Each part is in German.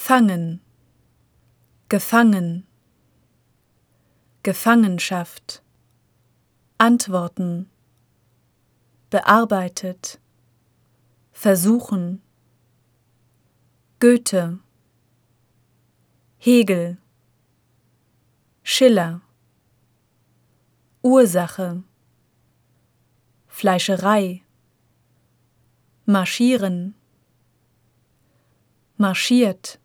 Gefangen, gefangen, Gefangenschaft, antworten, bearbeitet, versuchen, Goethe, Hegel, Schiller, Ursache, Fleischerei, marschieren, marschiert,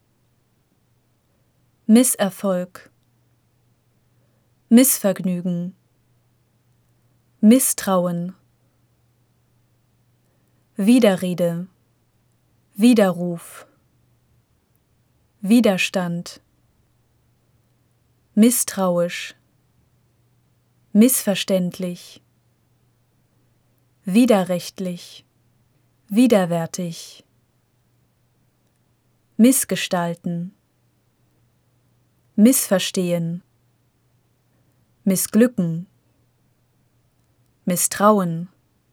Misserfolg, Missvergnügen, Misstrauen, Widerrede, Widerruf, Widerstand, misstrauisch, missverständlich, widerrechtlich, widerwärtig, missgestalten, missverstehen, missglücken, misstrauen,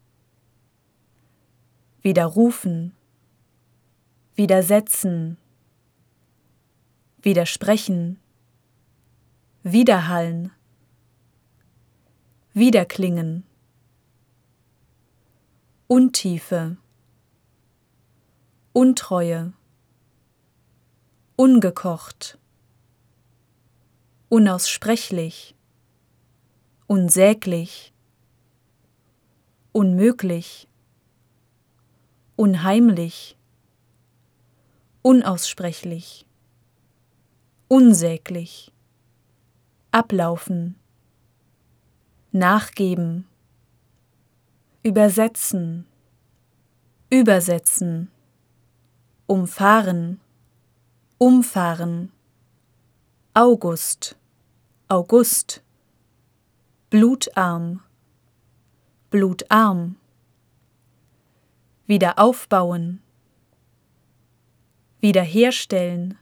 widerrufen, widersetzen, widersprechen, widerhallen, widerklingen, Untiefe, Untreue, ungekocht, unaussprechlich, unsäglich, unmöglich, unheimlich, unaussprechlich, unsäglich, ablaufen, nachgeben, übersetzen, übersetzen, umfahren, umfahren, August, August, blutarm, blutarm, wieder aufbauen, wiederherstellen,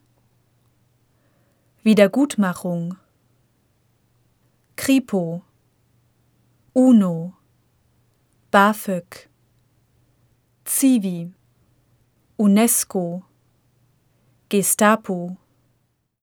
Wiedergutmachung, Kripo, UNO, BAföG, Zivi, UNESCO, Gestapo,